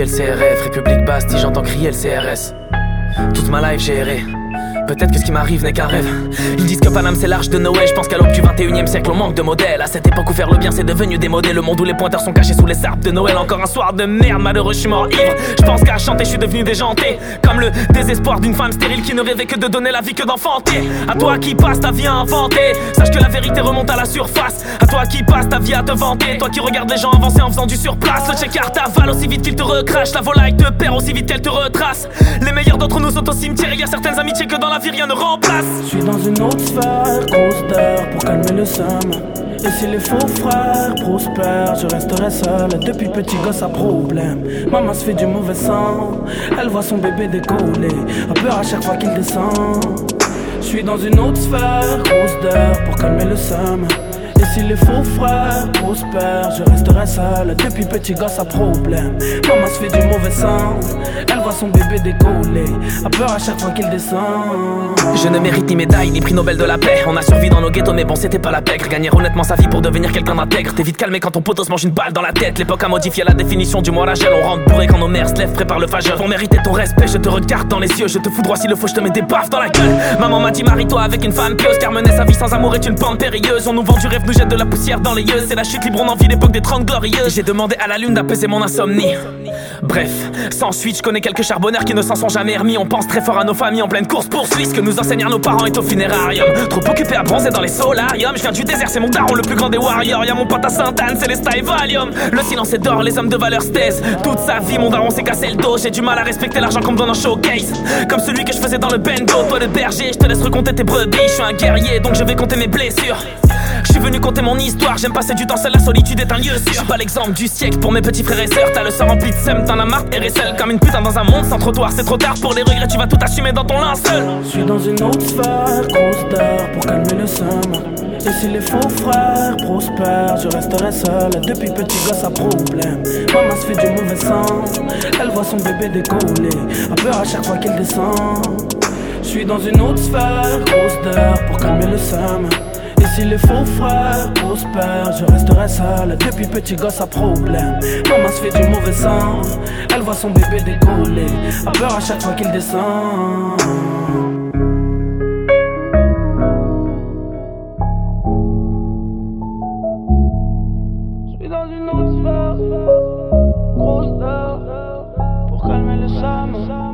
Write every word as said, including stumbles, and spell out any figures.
le C R F, République Bastille, j'entends crier le C R S. Toute ma life j'ai erré. Peut-être que ce qui m'arrive n'est qu'un rêve. Ils disent que Paname c'est l'arche de Noé. Je pense qu'à l'aube du vingt et unième siècle on manque de modèles. À cette époque où faire le bien c'est devenu démodé. Le monde où les pointeurs sont cachés sous les arbres de Noël. Encore un soir de merde, malheureux je suis mort ivre. Je pense qu'à chanter je suis devenu déjanté. Comme le désespoir d'une femme stérile qui ne rêvait que de donner la vie que d'enfanter. À toi qui passe ta vie à inventer. Sache que la vérité remonte à la surface. À toi qui passe ta vie à te vanter. Toi qui regardes les gens avancer en faisant du surplace. Le checkard t'avale aussi vite qu'il te recrache. La volaille te perd aussi vite qu'elle te retrace. Les meilleurs d'entre nous sont au cimetière. Il y a certaines amitiés que dans la vie rien ne remplace. Je suis dans une autre sphère, grosse d'heure pour calmer le seum. Et si les faux frères prospèrent, je resterai seul. Depuis petit gosse à problème. Maman se fait du mauvais sang. Elle voit son bébé décoller, a peur à chaque fois qu'il descend. Je suis dans une autre sphère, grosse d'heure pour calmer le seum. Et si les faux frères prospèrent, je resterai seul. Depuis petit gosse à problème. Maman se fait du mauvais sang. Elle voit son bébé décoller, a peur à chaque fois qu'il descend. Je ne mérite ni médaille ni prix Nobel de la paix. On a survécu dans nos ghettos mais bon c'était pas la pègre. Gagner honnêtement sa vie pour devenir quelqu'un d'intègre. T'es vite calmé quand ton poteau se mange une balle dans la tête. L'époque a modifié la définition du mot Rachel. On rentre bourré quand nos mères se lèvent, prépare le fageur. Pour mériter ton respect je te regarde dans les yeux. Je te foudroie s'il le faut, je te mets des baffes dans la gueule. Maman m'a dit marie-toi avec une femme pieuse, car mener sa vie sans amour est une pente périlleuse. On nous vend du rêve, nous jette de la poussière dans les yeux. C'est la chute libre, on envie l'époque des trente glorieuses. J'ai demandé à la lune d'apaiser mon insomnie. Bref, sans suite, je connais quelques charbonneurs qui ne s'en sont jamais remis. On pense très fort à nos familles en pleine course poursuite. Ce que nous enseignent nos parents est au funérarium. Trop occupé à bronzer dans les solariums. Je viens du désert, c'est mon daron le plus grand des warriors. Y'a mon pote à Sainte-Anne, c'est les style Valium. Le silence est d'or, les hommes de valeur se taisent. Toute sa vie, mon daron s'est cassé le dos. J'ai du mal à respecter l'argent qu'on me donne en showcase. Comme celui que je faisais dans le bendo. Toi le berger, je te laisse recompter tes brebis. Je suis un guerrier, donc je vais compter mes blessures. Je suis venu compter mon histoire, j'aime passer du temps seul, la solitude est un lieu sûr. Je suis pas l'exemple du siècle pour mes petits frères et sœurs. T'as le sang rempli de seum, t'en as marre, R S L comme une putain dans un monde sans trottoir. C'est trop tard pour les regrets, tu vas tout assumer dans ton linceul. Je suis dans une autre sphère, grosse d'heure pour calmer le seum. Et si les faux frères prospèrent, je resterai seul. Depuis petit gosse à problème. Maman se fait du mauvais sang. Elle voit son bébé décoller, a peur à chaque fois qu'il descend. Je suis dans une autre sphère, grosse d'heure pour calmer le seum. Et si les faux frères prospèrent, je resterai seul. Depuis petit gosse à problème. Maman se fait du mauvais sang. Elle voit son bébé décoller, a peur à chaque fois qu'il descend. Je suis dans une autre sphère, grosse d'heure pour calmer le seum.